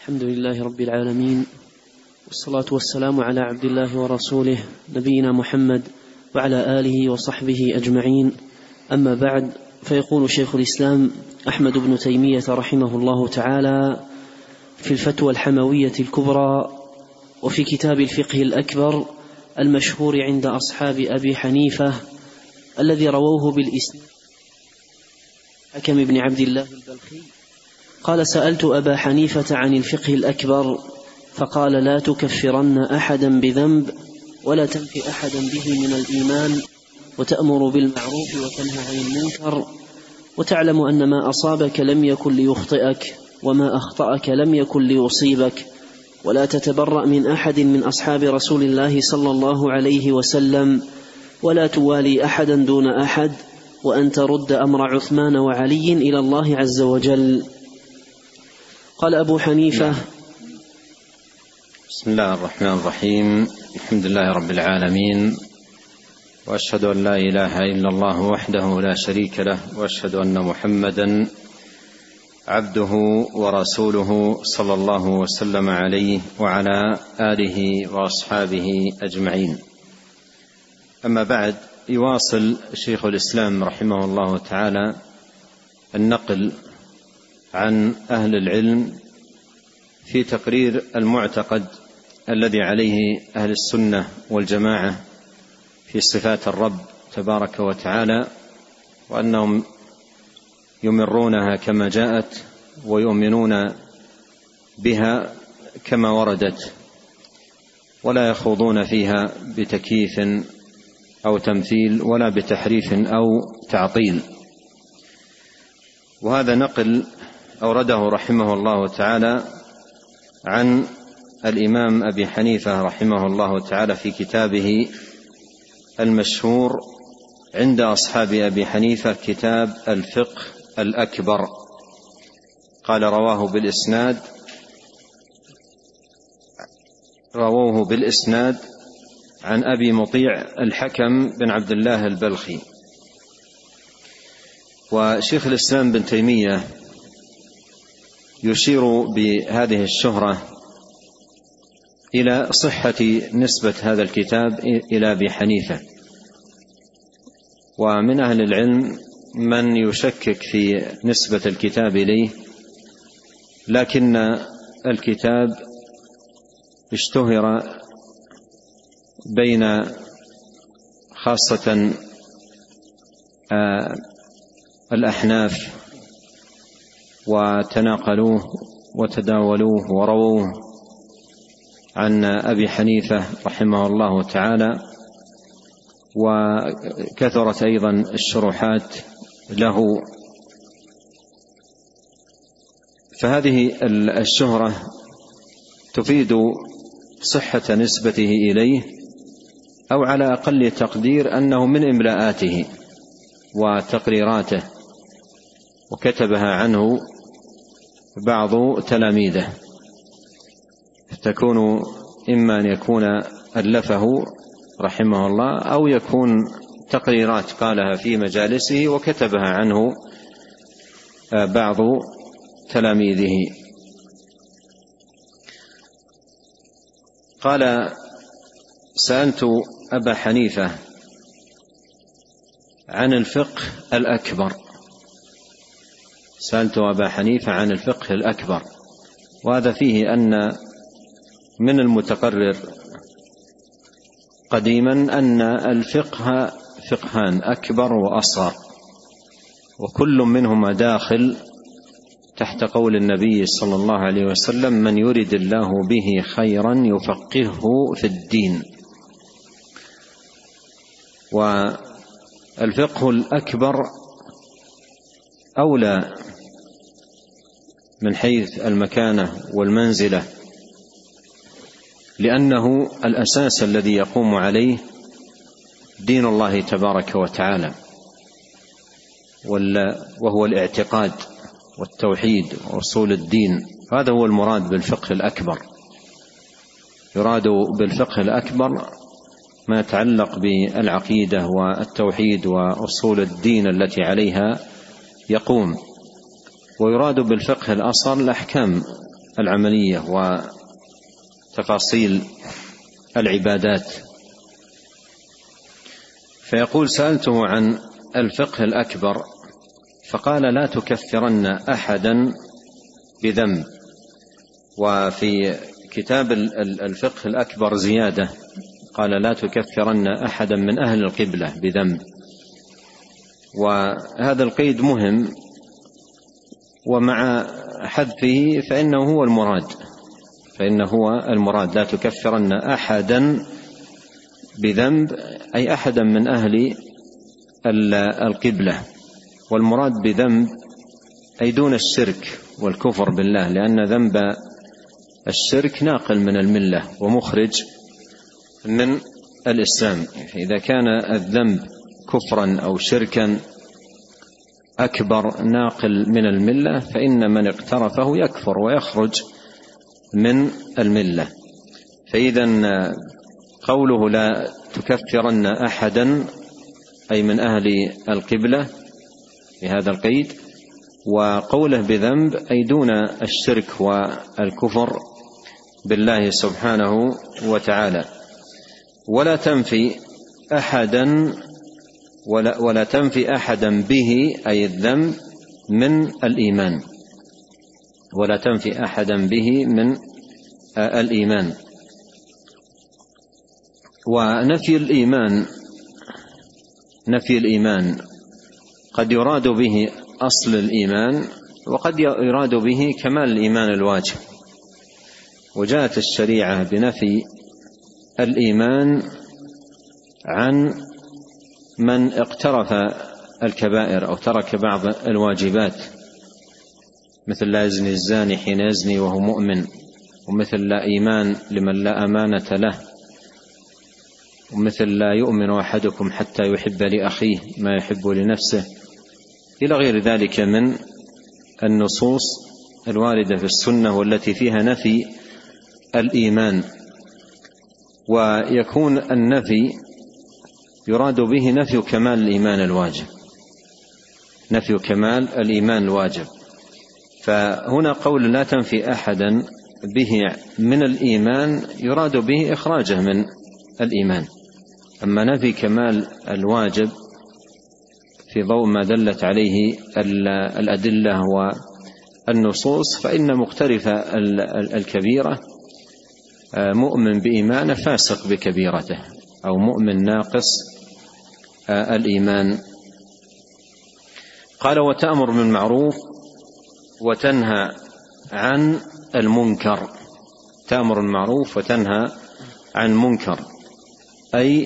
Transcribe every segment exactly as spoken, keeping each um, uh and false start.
الحمد لله رب العالمين، والصلاة والسلام على عبد الله ورسوله نبينا محمد وعلى آله وصحبه أجمعين. أما بعد، فيقول شيخ الإسلام أحمد بن تيمية رحمه الله تعالى في الفتوى الحموية الكبرى وفي كتاب الفقه الأكبر المشهور عند أصحاب أبي حنيفة الذي رووه بالإسناد حكم بن عبد الله البلخي قال: سألت أبا حنيفة عن الفقه الأكبر فقال: لا تكفرن أحدا بذنب ولا تنفي أحدا به من الإيمان، وتأمر بالمعروف وتنهى عن المنكر، وتعلم أن ما أصابك لم يكن ليخطئك وما أخطأك لم يكن ليصيبك، ولا تتبرأ من أحد من أصحاب رسول الله صلى الله عليه وسلم، ولا توالي أحدا دون أحد، وأن ترد أمر عثمان وعلي إلى الله عز وجل. قال أبو حنيفة: بسم الله الرحمن الرحيم. الحمد لله رب العالمين، وأشهد أن لا إله إلا الله وحده لا شريك له، وأشهد أن محمدا عبده ورسوله صلى الله وسلم عليه وعلى آله وأصحابه أجمعين. أما بعد، يواصل شيخ الإسلام رحمه الله تعالى النقل عن أهل العلم في تقرير المعتقد الذي عليه أهل السنة والجماعة في صفات الرب تبارك وتعالى، وأنهم يمرونها كما جاءت ويؤمنون بها كما وردت، ولا يخوضون فيها بتكييف أو تمثيل ولا بتحريف أو تعطيل. وهذا نقل أورده رحمه الله تعالى عن الإمام أبي حنيفة رحمه الله تعالى في كتابه المشهور عند أصحاب أبي حنيفة، كتاب الفقه الأكبر. قال: رواه بالإسناد رواه بالإسناد عن أبي مطيع الحكم بن عبد الله البلخي. وشيخ الإسلام بن تيمية يشير بهذه الشهرة إلى صحة نسبة هذا الكتاب إلى أبي حنيفة، ومن أهل العلم من يشكك في نسبة الكتاب إليه، لكن الكتاب اشتهر بين خاصة الأحناف، وتناقلوه وتداولوه ورووه عن أبي حنيفة رحمه الله تعالى، وكثرت أيضا الشروحات له. فهذه الشهرة تفيد صحة نسبته إليه، أو على أقل تقدير أنه من إملاءاته وتقريراته، وكتبها عنه بعض تلاميذه، تكون إما أن يكون ألفه رحمه الله، أو يكون تقريرات قالها في مجالسه وكتبها عنه بعض تلاميذه. قال: سألت أبا حنيفة عن الفقه الأكبر سألت أبا حنيفة عن الفقه الأكبر وهذا فيه أن من المتقرر قديما أن الفقه فقهان: أكبر وأصغر، وكل منهما داخل تحت قول النبي صلى الله عليه وسلم: من يرد الله به خيرا يفقهه في الدين. والفقه الأكبر أولى من حيث المكانة والمنزلة، لأنه الأساس الذي يقوم عليه دين الله تبارك وتعالى، وهو الاعتقاد والتوحيد وأصول الدين. هذا هو المراد بالفقه الأكبر. يراد بالفقه الأكبر ما يتعلق بالعقيدة والتوحيد وأصول الدين التي عليها يقوم، ويراد بالفقه الأصغر الأحكام العملية وتفاصيل العبادات. فيقول: سألته عن الفقه الأكبر فقال: لا تكفرن أحدا بذنب. وفي كتاب الفقه الأكبر زيادة قال: لا تكفرن أحدا من أهل القبلة بذنب. وهذا القيد مهم، ومع حذفه فإنه هو المراد فإنه هو المراد لا تكفرن أحدا بذنب، أي أحدا من أهل القبلة. والمراد بذنب أي دون الشرك والكفر بالله، لأن ذنب الشرك ناقل من الملة ومخرج من الإسلام. إذا كان الذنب كفرا أو شركا أكبر ناقل من الملة فإن من اقترفه يكفر ويخرج من الملة. فإذا قوله لا تكفرن أحدا أي من أهل القبلة بهذا القيد، وقوله بذنب أي دون الشرك والكفر بالله سبحانه وتعالى. ولا تنفي أحدا ولا, ولا تنفي أحدا به أي الذنب من الإيمان، ولا تنفي أحدا به من الإيمان. ونفي الإيمان نفي الإيمان قد يراد به أصل الإيمان، وقد يراد به كمال الإيمان الواجب. وجاءت الشريعة بنفي الإيمان عن من اقترف الكبائر أو ترك بعض الواجبات، مثل لا يزني الزاني حين يزني وهو مؤمن، ومثل لا إيمان لمن لا أمانة له، ومثل لا يؤمن أحدكم حتى يحب لأخيه ما يحب لنفسه، إلى غير ذلك من النصوص الواردة في السنة والتي فيها نفي الإيمان. ويكون النفي يراد به نفي كمال الإيمان الواجب نفي كمال الإيمان الواجب. فهنا قول لا تنفي أحدا به من الإيمان يراد به إخراجه من الإيمان. أما نفي كمال الواجب في ضوء ما دلت عليه الأدلة والنصوص، فإن مقترف الكبيرة مؤمن بإيمانه فاسق بكبيرته، أو مؤمن ناقص الإيمان. قال: وتأمر بالمعروف وتنهى عن المنكر. تأمر بالمعروف وتنهى عن المنكر، أي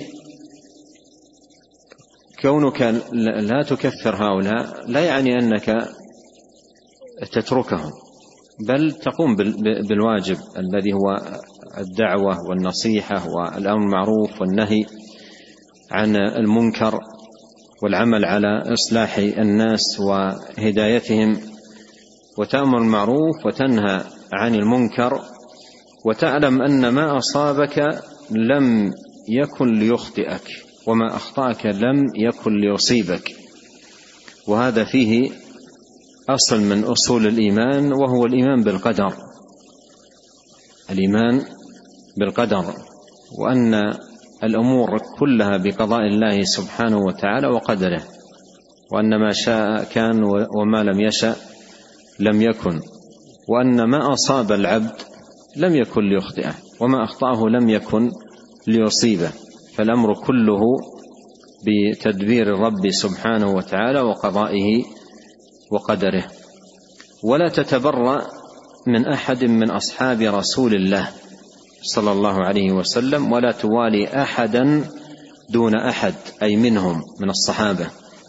كونك لا تكفر هؤلاء لا يعني أنك تتركهم، بل تقوم بالواجب الذي هو الدعوة والنصيحة والأمر بالمعروف والنهي عن المنكر والعمل على إصلاح الناس وهدايتهم. وتأمر بالمعروف وتنهى عن المنكر، وتعلم أن ما أصابك لم يكن ليخطئك، وما أخطأك لم يكن ليصيبك. وهذا فيه أصل من أصول الإيمان، وهو الإيمان بالقدر الإيمان بالقدر وأن الأمور كلها بقضاء الله سبحانه وتعالى وقدره، وأن ما شاء كان وما لم يشأ لم يكن، وأن ما أصاب العبد لم يكن ليخطئه، وما أخطأه لم يكن ليصيبه. فالأمر كله بتدبير الرب سبحانه وتعالى وقضائه وقدره. ولا تتبرأ من أحد من أصحاب رسول الله صلى الله عليه وسلم، ولا توالي أحدا دون أحد، أي منهم من الصحابة.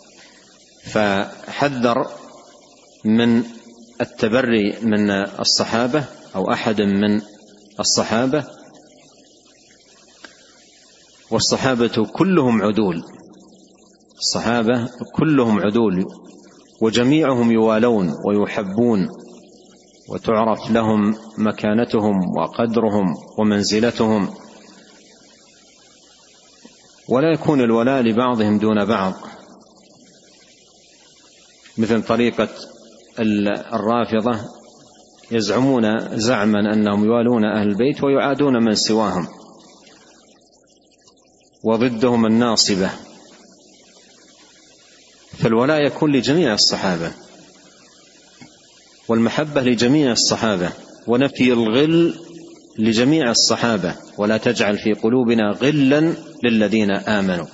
فحذر من التبري من الصحابة أو أحد من الصحابة، والصحابة كلهم عدول الصحابة كلهم عدول وجميعهم يوالون ويحبون، وتعرف لهم مكانتهم وقدرهم ومنزلتهم، ولا يكون الولاء لبعضهم دون بعض، مثل طريقة الرافضة يزعمون زعما أنهم يوالون أهل البيت ويعادون من سواهم، وضدهم الناصبة. فالولاء يكون لجميع الصحابة، والمحبة لجميع الصحابة، ونفي الغل لجميع الصحابة، ولا تجعل في قلوبنا غلا للذين آمنوا.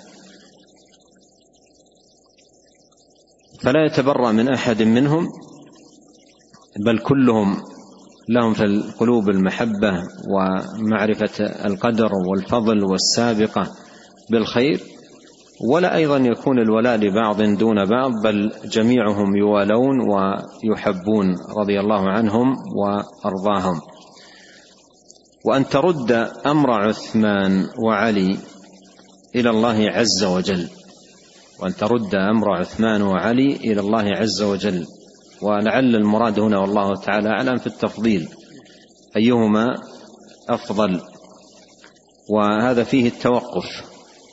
فلا يتبرأ من أحد منهم، بل كلهم لهم في القلوب المحبة ومعرفة القدر والفضل والسابقة بالخير. ولا أيضا يكون الولاء لبعض دون بعض، بل جميعهم يوالون ويحبون رضي الله عنهم وأرضاهم. وأن ترد أمر عثمان وعلي إلى الله عز وجل، وأن ترد أمر عثمان وعلي إلى الله عز وجل. ولعل المراد هنا والله تعالى أعلم في التفضيل، أيهما أفضل، وهذا فيه التوقف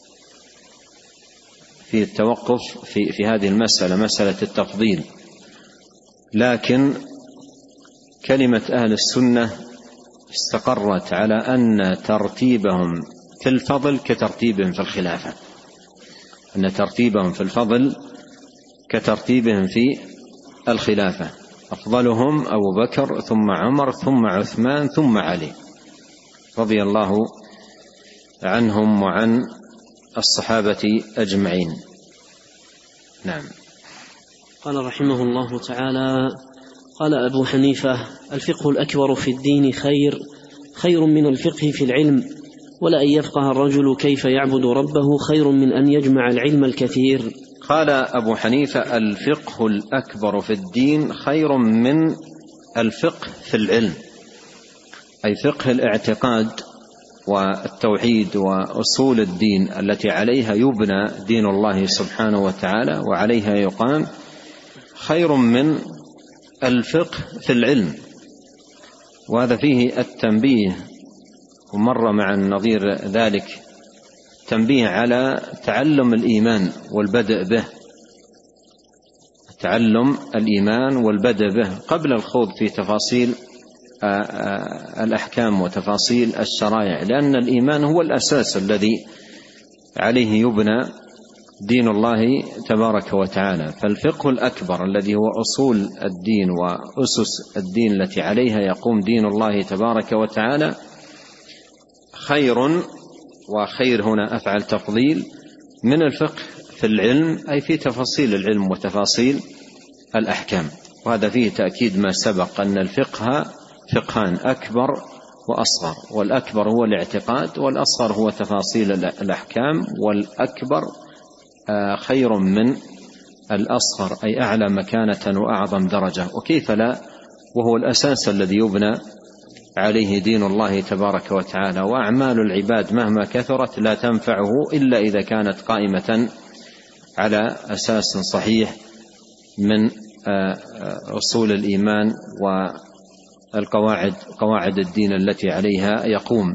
فيه التوقف في, في هذه المسألة، مسألة التفضيل. لكن كلمة أهل السنة استقرت على أن ترتيبهم في الفضل كترتيبهم في الخلافة، أن ترتيبهم في الفضل كترتيبهم في الخلافة. أفضلهم أبو بكر ثم عمر ثم عثمان ثم علي رضي الله عنهم وعن الصحابة أجمعين. نعم. قال رحمه الله تعالى: قال أبو حنيفة: الفقه الأكبر في الدين خير خير من الفقه في العلم، ولا أن يفقه الرجل كيف يعبد ربه خير من أن يجمع العلم الكثير. قال أبو حنيفة: الفقه الأكبر في الدين خير من الفقه في العلم، أي فقه الاعتقاد والتوحيد وأصول الدين التي عليها يبنى دين الله سبحانه وتعالى وعليها يقام، خير من الفقه في العلم. وهذا فيه التنبيه، ومر مع النظير ذلك، تنبيه على تعلم الإيمان والبدء به، تعلم الإيمان والبدء به قبل الخوض في تفاصيل الأحكام وتفاصيل الشرائع، لأن الإيمان هو الأساس الذي عليه يبنى دين الله تبارك وتعالى. فالفقه الأكبر الذي هو أصول الدين وأسس الدين التي عليها يقوم دين الله تبارك وتعالى خير، وخير هنا أفعل تفضيل، من الفقه في العلم، أي في تفاصيل العلم وتفاصيل الأحكام. وهذا فيه تأكيد ما سبق أن الفقه فقهان: أكبر وأصغر، والأكبر هو الاعتقاد، والأصغر هو تفاصيل الأحكام، والأكبر خير من الأصغر، أي أعلى مكانة وأعظم درجة. وكيف لا، وهو الأساس الذي يبنى عليه دين الله تبارك وتعالى. وأعمال العباد مهما كثرت لا تنفعه إلا إذا كانت قائمة على أساس صحيح من أصول الإيمان والقواعد قواعد الدين التي عليها يقوم.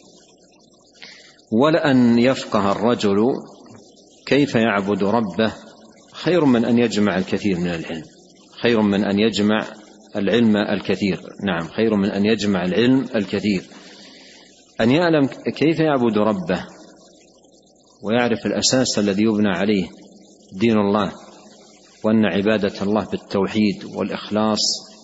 ولأن يفقه الرجل كيف يعبد ربه خير من أن يجمع الكثير من العلم، خير من أن يجمع العلم الكثير. نعم، خير من أن يجمع العلم الكثير. أن يعلم كيف يعبد ربه ويعرف الأساس الذي يبنى عليه دين الله، وأن عبادة الله بالتوحيد والإخلاص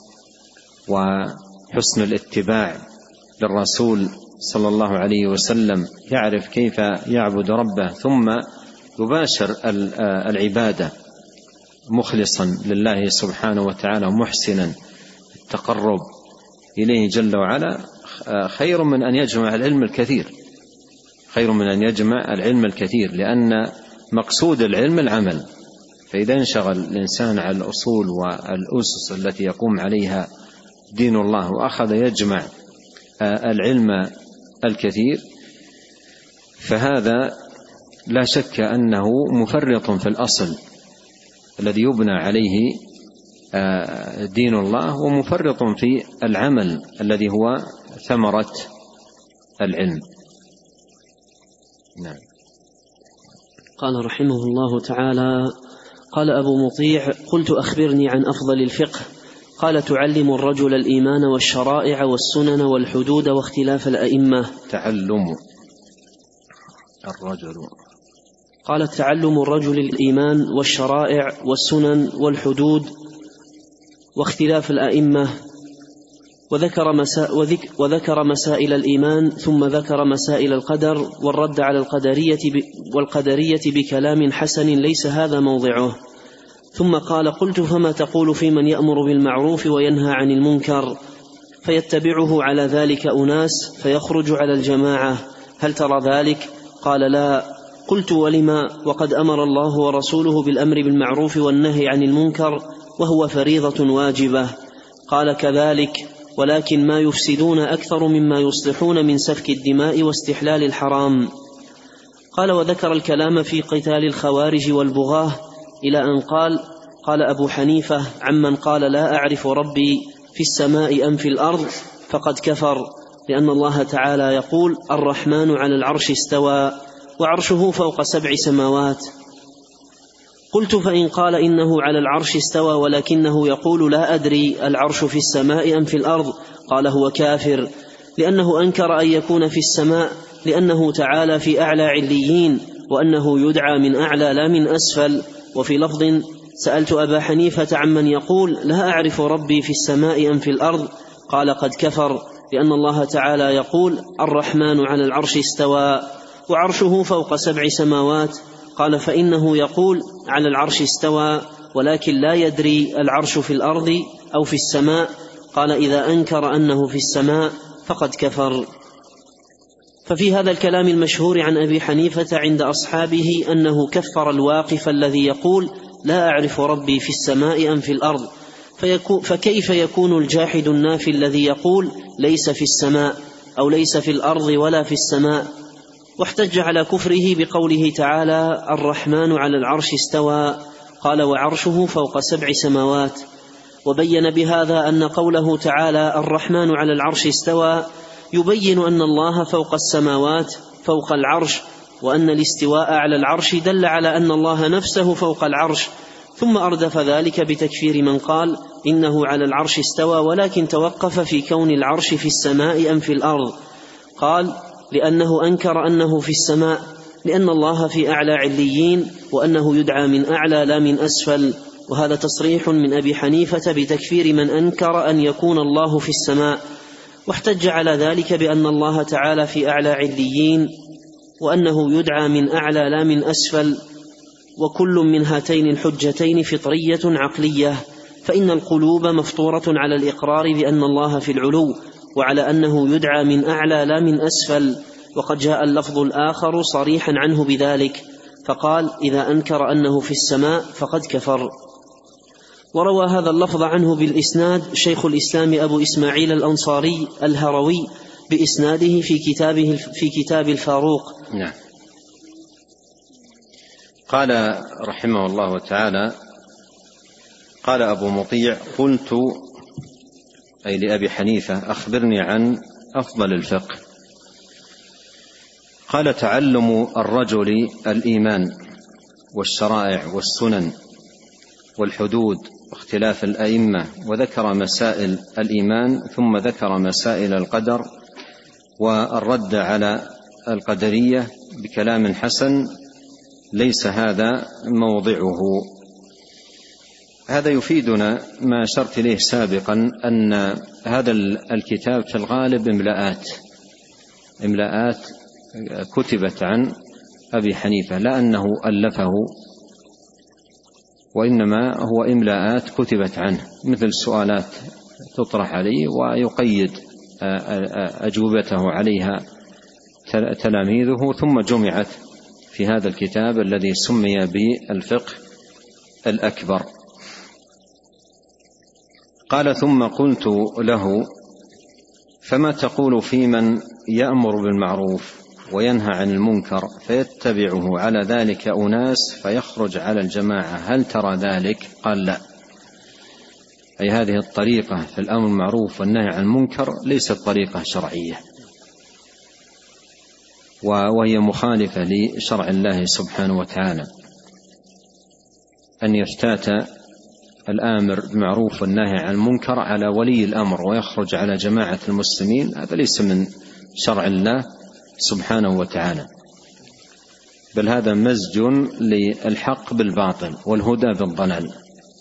وحسن الاتباع للرسول صلى الله عليه وسلم، يعرف كيف يعبد ربه ثم يباشر العبادة مخلصا لله سبحانه وتعالى محسنا التقرب إليه جل وعلا، خير من أن يجمع العلم الكثير، خير من أن يجمع العلم الكثير، لأن مقصود العلم العمل. فإذا انشغل الإنسان على الأصول والأسس التي يقوم عليها دين الله وأخذ يجمع العلم الكثير، فهذا لا شك أنه مفرط في الأصل الذي يبنى عليه دين الله، ومفرط في العمل الذي هو ثمرة العلم. نعم. قال رحمه الله تعالى: قال أبو مطيع: قلت أخبرني عن أفضل الفقه. قال: تعلم الرجل الإيمان والشرائع والسنن والحدود واختلاف الأئمة. تعلم الرجل قال: تعلم الرجل الإيمان والشرائع والسنن والحدود واختلاف الأئمة. وذكر, مسا وذكر مسائل الإيمان، ثم ذكر مسائل القدر والرد على القدرية والقدرية بكلام حسن ليس هذا موضعه. ثم قال: قلت: فما تقول في من يأمر بالمعروف وينهى عن المنكر فيتبعه على ذلك أناس فيخرج على الجماعة، هل ترى ذلك؟ قال: لا. قلت: ولما وقد أمر الله ورسوله بالأمر بالمعروف والنهي عن المنكر وهو فريضة واجبة. قال: كذلك، ولكن ما يفسدون أكثر مما يصلحون من سفك الدماء واستحلال الحرام. قال: وذكر الكلام في قتال الخوارج والبغاة إلى أن قال: قال أبو حنيفة: عمن قال لا أعرف ربي في السماء أم في الأرض فقد كفر، لأن الله تعالى يقول: الرحمن على العرش استوى وعرشه فوق سبع سماوات. قلت: فإن قال إنه على العرش استوى ولكنه يقول لا أدري العرش في السماء أم في الأرض، قال: هو كافر، لأنه أنكر أن يكون في السماء، لأنه تعالى في أعلى عليين، وأنه يدعى من أعلى لا من أسفل. وفي لفظ: سألت أبا حنيفة عمن يقول لا أعرف ربي في السماء أم في الأرض، قال: قد كفر، لأن الله تعالى يقول: الرحمن على العرش استوى وعرشه فوق سبع سماوات. قال: فإنه يقول على العرش استوى ولكن لا يدري العرش في الأرض أو في السماء. قال: إذا أنكر أنه في السماء فقد كفر. ففي هذا الكلام المشهور عن أبي حنيفة عند أصحابه أنه كفر الواقف الذي يقول لا أعرف ربي في السماء أم في الأرض، فكيف يكون الجاحد النافي الذي يقول ليس في السماء أو ليس في الأرض ولا في السماء؟ واحتج على كفره بقوله تعالى: الرحمن على العرش استوى، قال: وعرشه فوق سبع سماوات. وبين بهذا أن قوله تعالى: الرحمن على العرش استوى يبين أن الله فوق السماوات فوق العرش، وأن الاستواء على العرش دل على أن الله نفسه فوق العرش. ثم أردف ذلك بتكفير من قال إنه على العرش استوى ولكن توقف في كون العرش في السماء أم في الأرض. قال: لأنه أنكر أنه في السماء، لأن الله في أعلى عليين، وأنه يدعى من أعلى لا من أسفل. وهذا تصريح من أبي حنيفة بتكفير من أنكر أن يكون الله في السماء، واحتج على ذلك بأن الله تعالى في أعلى عليين، وأنه يدعى من أعلى لا من أسفل. وكل من هاتين الحجتين فطرية عقلية، فإن القلوب مفطورة على الإقرار بأن الله في العلو، وعلى أنه يدعى من أعلى لا من أسفل. وقد جاء اللفظ الآخر صريحا عنه بذلك، فقال: إذا أنكر أنه في السماء فقد كفر. وروى هذا اللفظ عنه بالإسناد شيخ الإسلام أبو إسماعيل الأنصاري الهروي بإسناده في كتابه في كتاب الفاروق. نعم. قال رحمه الله تعالى: قال أبو مطيع: قلت، أي لأبي حنيفة، أخبرني عن أفضل الفقه. قال: تعلم الرجل الإيمان والشرائع والسنن والحدود واختلاف الأئمة. وذكر مسائل الإيمان، ثم ذكر مسائل القدر والرد على القدرية بكلام حسن ليس هذا موضعه. هذا يفيدنا ما أشرت إليه سابقا، أن هذا الكتاب في الغالب إملاءات إملاءات كتبت عن أبي حنيفة، لا أنه ألفه، وإنما هو إملاءات كتبت عنه، مثل سؤالات تطرح عليه ويقيد أجوبته عليها تلاميذه، ثم جمعت في هذا الكتاب الذي سمي بالفقه الأكبر. قال: ثم قلت له: فما تقول في من يأمر بالمعروف وينهى عن المنكر فيتبعه على ذلك أناس فيخرج على الجماعة، هل ترى ذلك؟ قال: لا. أي هذه الطريقة في الأمر بالمعروف والنهي عن المنكر ليست طريقة شرعية، وهي مخالفة لشرع الله سبحانه وتعالى، أن يفتات الآمر بالمعروف والنهي عن المنكر على ولي الأمر ويخرج على جماعة المسلمين، هذا ليس من شرع الله سبحانه وتعالى، بل هذا مزج للحق بالباطل والهدى بالضلال.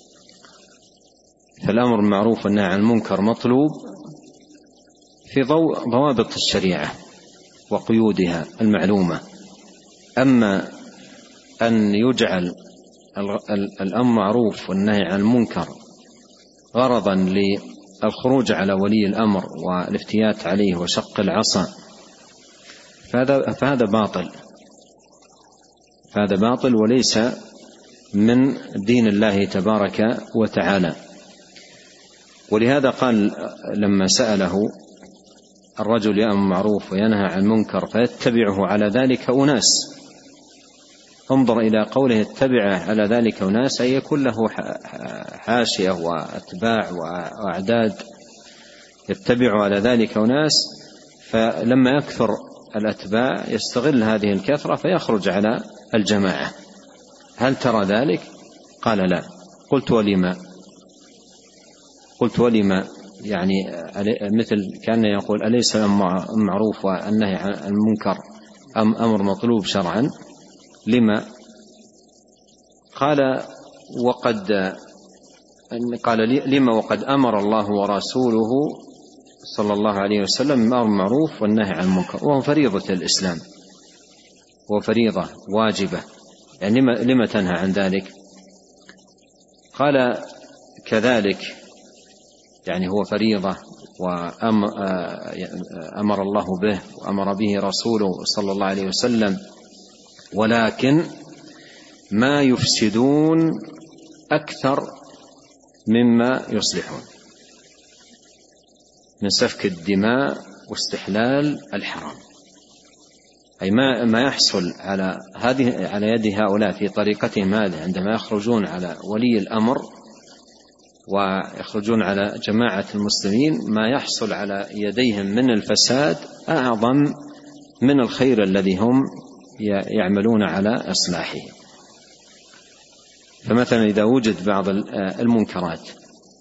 فالأمر بالمعروف والنهي عن المنكر مطلوب في ضوء ضوابط الشريعة وقيودها المعلومة. أما أن يجعل الأمر معروف والنهي عن المنكر غرضا للخروج على ولي الأمر والافتيات عليه وشق العصا، فهذا, فهذا باطل فهذا باطل وليس من دين الله تبارك وتعالى. ولهذا قال لما سأله الرجل يأمر بالمعروف وينهى عن المنكر فيتبعه على ذلك أناس، انظر إلى قوله يتبعه على ذلك أناس، أي يكون له حاشية وأتباع وأعداد، يتبع على ذلك أناس، فلما يكثر الأتباع يستغل هذه الكثرة فيخرج على الجماعة. هل ترى ذلك؟ قال لا. قلت ولما قلت ولما يعني مثل كان يقول أليس المعروف والنهي عن المنكر أم أمر مطلوب شرعا؟ لما؟ قال وقد قال لما وقد أمر الله ورسوله صلى الله عليه وسلم بالأمر بالمعروف والنهي عن المنكر، وهو فريضة الإسلام وفريضة واجبة، يعني لما, لما تنهى عن ذلك؟ قال كذلك، يعني هو فريضة وأمر الله به وأمر به رسوله صلى الله عليه وسلم، ولكن ما يفسدون أكثر مما يصلحون من سفك الدماء واستحلال الحرام، أي ما ما يحصل على هذه على يد هؤلاء في طريقتهم هذه عندما يخرجون على ولي الأمر ويخرجون على جماعة المسلمين، ما يحصل على يديهم من الفساد أعظم من الخير الذي هم يعملون على إصلاحه. فمثلا إذا وجد بعض المنكرات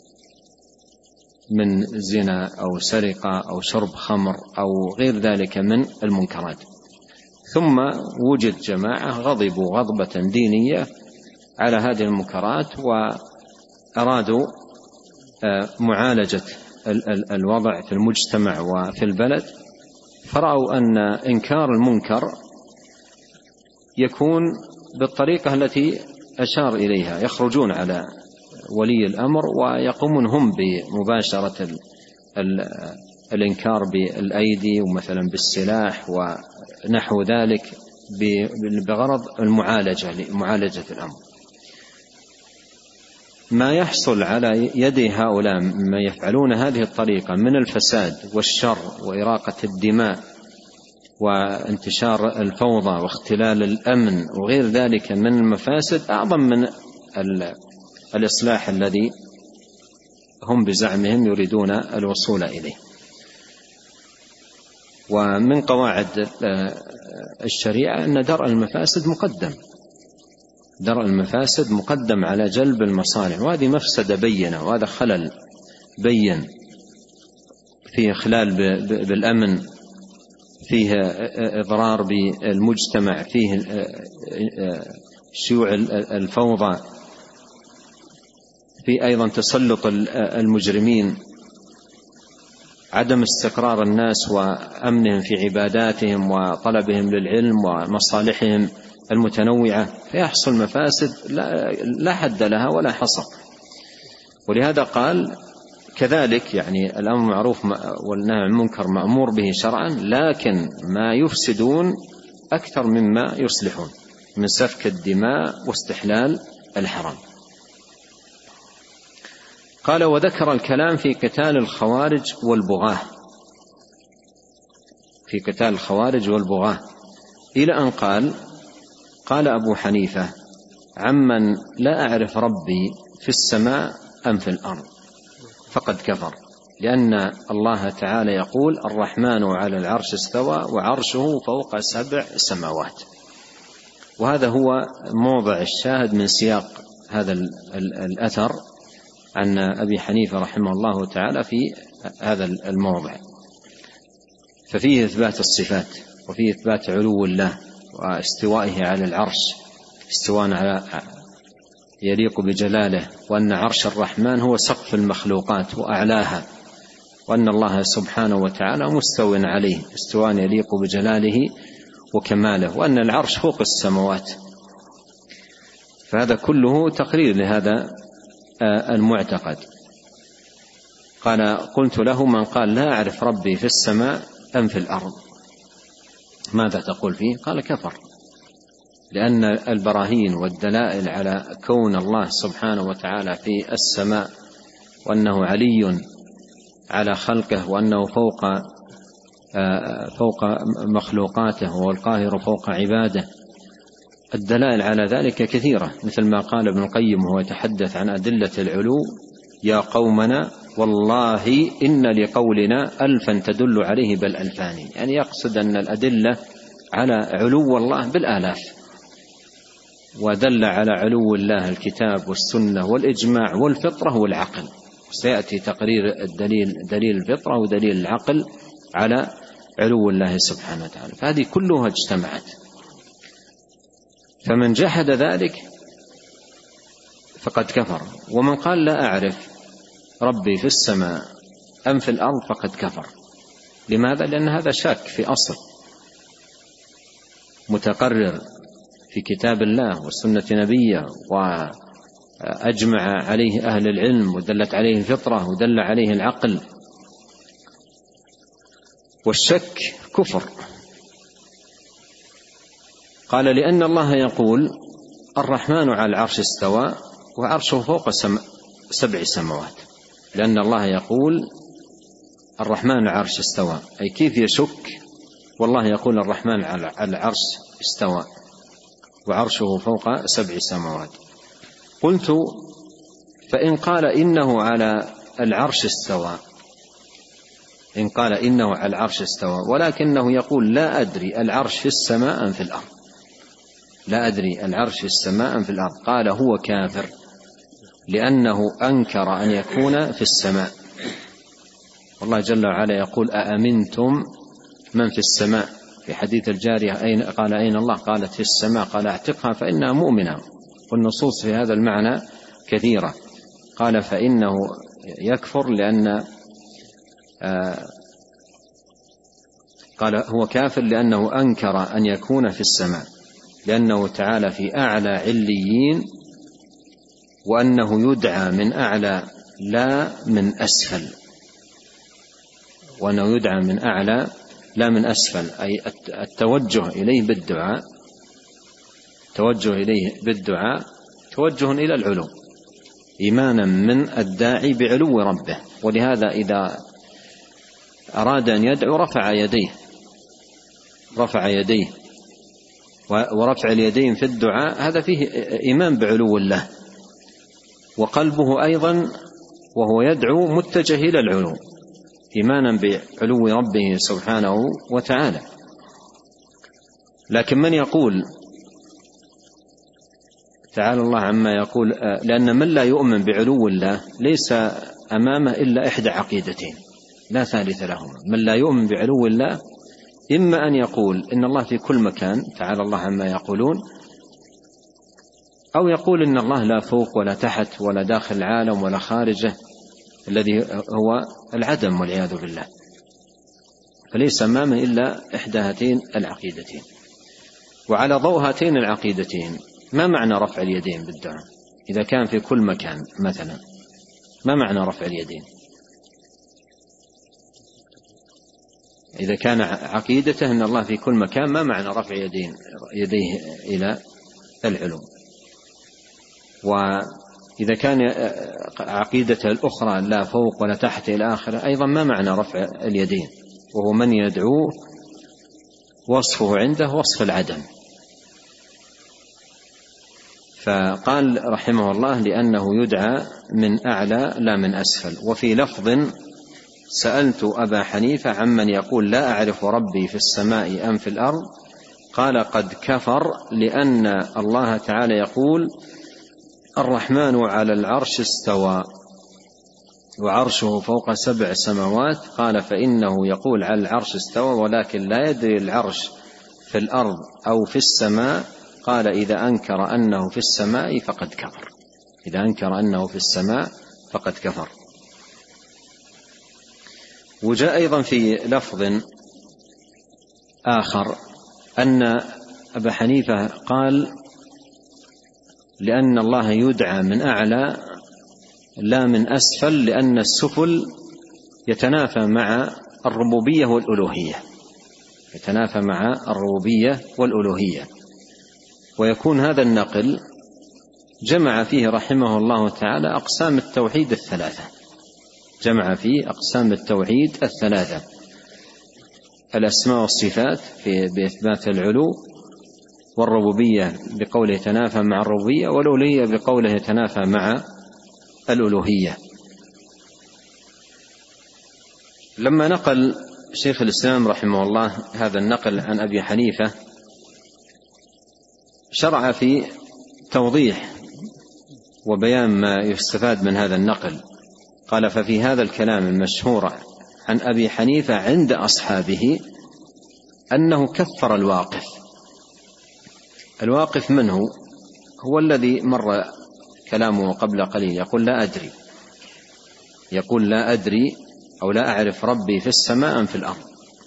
من زنا أو سرقة أو شرب خمر أو غير ذلك من المنكرات، ثم وجد جماعة غضبوا غضبة دينية على هذه المنكرات وأرادوا معالجة الوضع في المجتمع وفي البلد، فرأوا أن إنكار المنكر يكون بالطريقة التي أشار إليها، يخرجون على ولي الأمر ويقومون هم بمباشرة الإنكار بالأيدي ومثلا بالسلاح ونحو ذلك بغرض المعالجة معالجة الأمر. ما يحصل على يد هؤلاء ما يفعلون هذه الطريقة من الفساد والشر وإراقة الدماء وانتشار الفوضى واختلال الأمن وغير ذلك من المفاسد أعظم من الإصلاح الذي هم بزعمهم يريدون الوصول إليه. ومن قواعد الشريعة أن درء المفاسد مقدم درء المفاسد مقدم على جلب المصالح، وهذه مفسدة بينة وهذا خلل بين، فيه إخلال بالأمن، فيه إضرار بالمجتمع، فيه شيوع الفوضى، في أيضا تسلط المجرمين، عدم استقرار الناس وأمنهم في عباداتهم وطلبهم للعلم ومصالحهم المتنوعة، فيحصل مفاسد لا حد لها ولا حصر. ولهذا قال كذلك يعني الأمر معروف والنهي عن المنكر مأمور به شرعا، لكن ما يفسدون أكثر مما يصلحون من سفك الدماء واستحلال الحرام. قال وذكر الكلام في قتال الخوارج والبغاة في قتال الخوارج والبغاة إلى أن قال قال أبو حنيفة عمن لا أعرف ربي في السماء أم في الأرض فقد كفر، لأن الله تعالى يقول الرحمن على العرش استوى وعرشه فوق سبع سماوات، وهذا هو موضع الشاهد من سياق هذا الأثر عن أبي حنيفة رحمه الله تعالى في هذا الموضع. ففيه إثبات الصفات، وفيه إثبات علو الله واستوائه على العرش استواء على يليق بجلاله، وأن عرش الرحمن هو سقف المخلوقات وأعلاها، وأن الله سبحانه وتعالى مستو عليه استواء يليق بجلاله وكماله، وأن العرش فوق السماوات. فهذا كله تقرير لهذا المعتقد. قال: قلت له: من قال لا أعرف ربي في السماء أم في الأرض ماذا تقول فيه؟ قال: كفر، لأن البراهين والدلائل على كون الله سبحانه وتعالى في السماء، وأنه علي على خلقه، وأنه فوق فوق مخلوقاته، والقاهر فوق عباده، الدلائل على ذلك كثيرة، مثل ما قال ابن القيم وهو يتحدث عن أدلة العلو: يا قومنا والله إن لقولنا ألفا تدل عليه بل ألفان. يعني يقصد أن الأدلة على علو الله بالآلاف، ودل على علو الله الكتاب والسنة والإجماع والفطرة والعقل. سيأتي تقرير الدليل دليل الفطرة ودليل العقل على علو الله سبحانه وتعالى، فهذه كلها اجتمعت. فمن جحد ذلك فقد كفر، ومن قال لا أعرف ربي في السماء أم في الأرض فقد كفر. لماذا؟ لأن هذا شك في أصل متقرر في كتاب الله وسنة نبيه، وأجمع عليه أهل العلم، ودلت عليه الفطرة، ودل عليه العقل. والشك كفر. قال: لأن الله يقول: الرحمن على العرش استوى وعرشه فوق سبع سماوات. لأن الله يقول: الرحمن على العرش استوى، أي كيف يشك والله يقول الرحمن على العرش استوى وعرشه فوق سبع سماوات. قلت: فإن قال إنه على العرش استوى، إن قال إنه على العرش استوى ولكنه يقول لا أدري العرش في السماء أم في الأرض، لا أدري العرش في السماء أم في الأرض، قال: هو كافر، لأنه أنكر أن يكون في السماء. والله جل وعلا يقول: أأمنتم من في السماء. في حديث الجارية: أين؟ قال: أين الله؟ قالت: في السماء. قال: اعتقها فإنها مؤمنة. والنصوص في هذا المعنى كثيرة. قال: فإنه يكفر لأن آه قال: هو كافر لأنه أنكر أن يكون في السماء، لأنه تعالى في أعلى عليين، وأنه يدعى من أعلى لا من أسفل، وأنه يدعى من أعلى لا من أسفل، أي التوجه إليه بالدعاء، توجه إليه بالدعاء توجه إلى العلو، إيمانا من الداعي بعلو ربه. ولهذا إذا أراد أن يدعو رفع يديه رفع يديه ورفع اليدين في الدعاء هذا فيه إيمان بعلو الله، وقلبه أيضا وهو يدعو متجه إلى العلو، إيمانا بعلو ربه سبحانه وتعالى. لكن من يقول تعالى الله عما يقول، لأن من لا يؤمن بعلو الله ليس أمامه إلا إحدى عقيدتين لا ثالث لهما. من لا يؤمن بعلو الله إما أن يقول إن الله في كل مكان تعالى الله عما يقولون، أو يقول إن الله لا فوق ولا تحت ولا داخل العالم ولا خارجه، الذي هو العدم والعياذ بالله. فليس أمامه إلا إحدى هاتين العقيدتين. وعلى ضوء هاتين العقيدتين ما معنى رفع اليدين بالدعاء إذا كان في كل مكان مثلا؟ ما معنى رفع اليدين إذا كان عقيدته أن الله في كل مكان؟ ما معنى رفع يدين يديه إلى العلو؟ وإذا كان عقيدته الأخرى لا فوق ولا تحت إلى آخره أيضا ما معنى رفع اليدين؟ وهو من يدعو وصفه عنده وصف العدم. فقال رحمه الله: لأنه يدعى من أعلى لا من أسفل. وفي لفظ: سألت أبا حنيفة عمن يقول لا أعرف ربي في السماء أم في الأرض، قال: قد كفر، لأن الله تعالى يقول: الرحمن على العرش استوى وعرشه فوق سبع سماوات، قال فإنه يقول على العرش استوى ولكن لا يدري العرش في الأرض أو في السماء. قال إذا أنكر أنه في السماء فقد كفر، إذا أنكر أنه في السماء فقد كفر. وجاء أيضا في لفظ آخر أن أبا حنيفة قال لأن الله يدعى من أعلى لا من أسفل، لأن السفل يتنافى مع الربوبية والألوهية، يتنافى مع الربوبية والألوهية. ويكون هذا النقل جمع فيه رحمه الله تعالى أقسام التوحيد الثلاثة، جمع فيه أقسام التوحيد الثلاثة: الأسماء والصفات في بإثبات العلو، والربوبية بقوله يتنافى مع الربوبية، والألوهية بقوله يتنافى مع الألوهية. لما نقل شيخ الإسلام رحمه الله هذا النقل عن أبي حنيفة شرع في توضيح وبيان ما يستفاد من هذا النقل. قال ففي هذا الكلام المشهور عن أبي حنيفة عند أصحابه أنه كفر الواقف. الواقف من هو؟ هو الذي مر كلامه قبل قليل، يقول لا أدري، يقول لا أدري أو لا أعرف ربي في السماء أم في الأرض.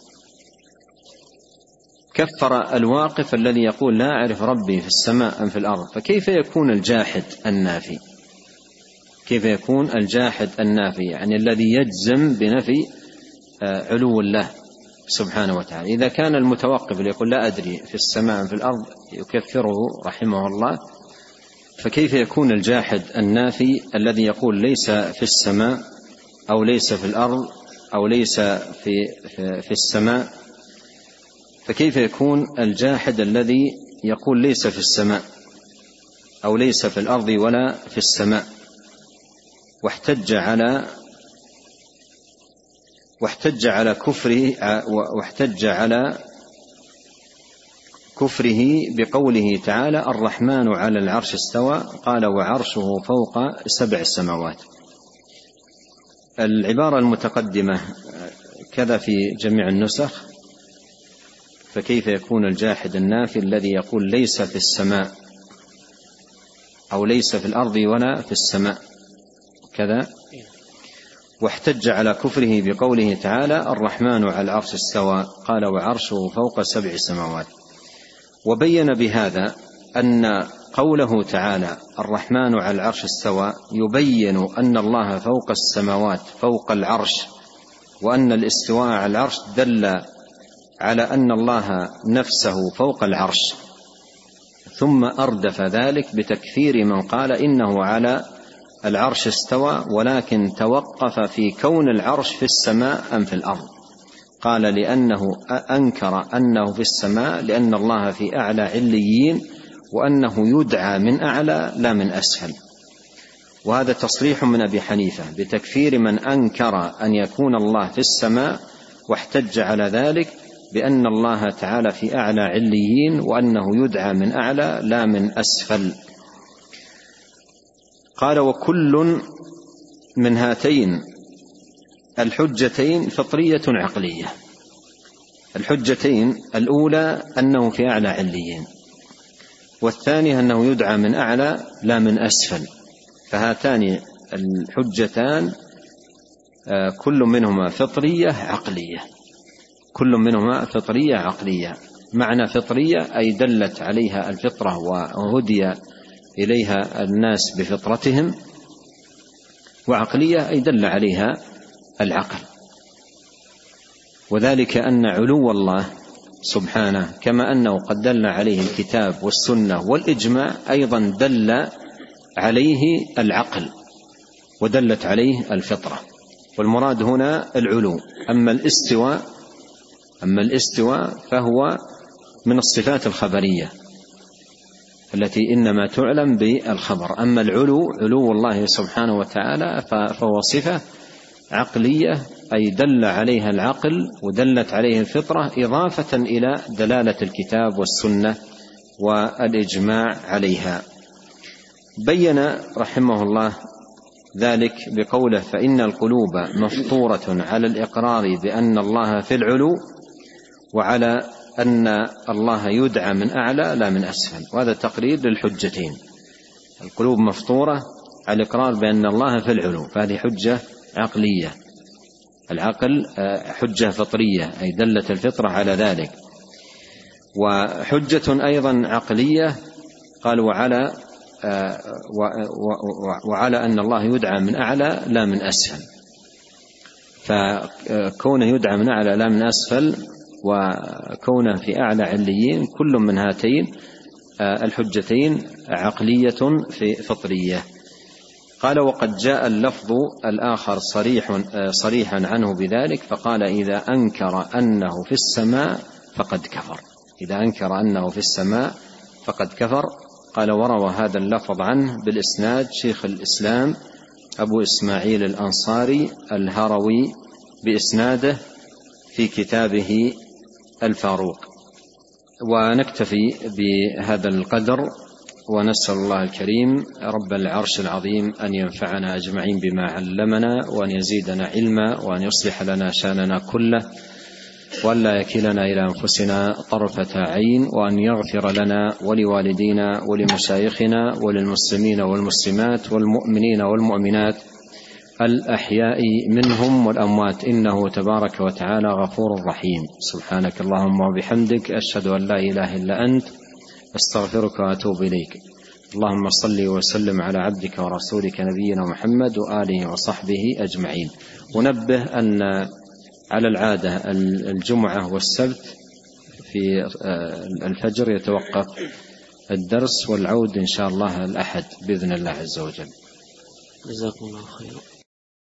كفر الواقف الذي يقول لا أعرف ربي في السماء أم في الأرض. فكيف يكون الجاحد النافي؟ كيف يكون الجاحد النافي يعني الذي يجزم بنفي علو الله سبحانه وتعالى؟ إذا كان المتوقف اللي يقول لا أدري في السماء أم في الأرض يكفره رحمه الله، فكيف يكون الجاحد النافي الذي يقول ليس في السماء أو ليس في الأرض أو ليس في, في, في السماء؟ فكيف يكون الجاحد الذي يقول ليس في السماء أو ليس في الأرض ولا في السماء، واحتج على واحتج على كفره واحتج على كفره بقوله تعالى الرحمن على العرش استوى، قال وعرشه فوق سبع السماوات. العبارة المتقدمة كذا في جميع النسخ: فكيف يكون الجاحد النافي الذي يقول ليس في السماء أو ليس في الأرض ولا في السماء كذا، واحتج على كفره بقوله تعالى الرحمن على العرش استوى، قال وعرشه فوق سبع سماوات. وبين بهذا أن قوله تعالى الرحمن على العرش استوى يبين أن الله فوق السماوات فوق العرش، وأن الاستواء على العرش دل على أن الله نفسه فوق العرش، ثم أردف ذلك بتكفير من قال إنه على العرش استوى ولكن توقف في كون العرش في السماء أم في الأرض. قال لأنه أنكر أنه في السماء لأن الله في أعلى عليين، وأنه يدعى من أعلى لا من أسفل. وهذا تصريح من أبي حنيفة بتكفير من أنكر أن يكون الله في السماء، واحتج على ذلك بأن الله تعالى في أعلى عليين، وأنه يدعى من أعلى لا من أسفل. قال وكل من هاتين الحجتين فطرية عقلية. الحجتين الأولى أنه في أعلى عليين، والثانية أنه يدعى من أعلى لا من أسفل. فهاتان الحجتان كل منهما فطرية عقلية، كل منهما فطرية عقلية. معنى فطرية أي دلت عليها الفطرة وهدي إليها الناس بفطرتهم، وعقلية أي دل عليها العقل. وذلك أن علو الله سبحانه كما أنه قد دل عليه الكتاب والسنة والإجماع، أيضا دل عليه العقل ودلت عليه الفطرة. والمراد هنا العلو. أما الاستواء أما الاستواء فهو من الصفات الخبرية التي إنما تعلم بالخبر. أما العلو علو الله سبحانه وتعالى فهو صفة عقلية أي دل عليها العقل ودلت عليه الفطرة، إضافة إلى دلالة الكتاب والسنة والإجماع عليها. بين رحمه الله ذلك بقوله فإن القلوب مفطورة على الإقرار بأن الله في العلو وعلى أن الله يدعى من أعلى لا من أسفل. وهذا تقرير للحجتين، القلوب مفطورة على الإقرار بأن الله في العلو، فهذه حجة عقلية، العقل حجة فطرية أي دلت الفطرة على ذلك. وحجة أيضا عقلية قال وعلى وعلى أن الله يدعى من أعلى لا من أسفل، فكونه يدعى من أعلى لا من أسفل وكونه في أعلى عليين كل من هاتين الحجتين عقلية في فطرية. قال وقد جاء اللفظ الآخر صريح صريحا عنه بذلك، فقال إذا أنكر أنه في السماء فقد كفر، إذا أنكر أنه في السماء فقد كفر. قال وروى هذا اللفظ عنه بالإسناد شيخ الإسلام أبو إسماعيل الأنصاري الهروي بإسناده في كتابه الفاروق. ونكتفي بهذا القدر، ونسأل الله الكريم رب العرش العظيم أن ينفعنا أجمعين بما علمنا، وأن يزيدنا علما، وأن يصلح لنا شأننا كله، وأن لا يكلنا إلى أنفسنا طرفة عين، وأن يغفر لنا ولوالدينا ولمشايخنا وللمسلمين والمسلمات والمؤمنين والمؤمنات الأحياء منهم والأموات، إنه تبارك وتعالى غفور رحيم. سبحانك اللهم وبحمدك، أشهد أن لا إله إلا أنت، أستغفرك وأتوب إليك. اللهم صل وسلم على عبدك ورسولك نبينا محمد وآله وصحبه أجمعين. ونبه أن على العادة الجمعة والسبت في الفجر يتوقف الدرس، والعود إن شاء الله الأحد بإذن الله عز وجل. جزاكم الله خيرا.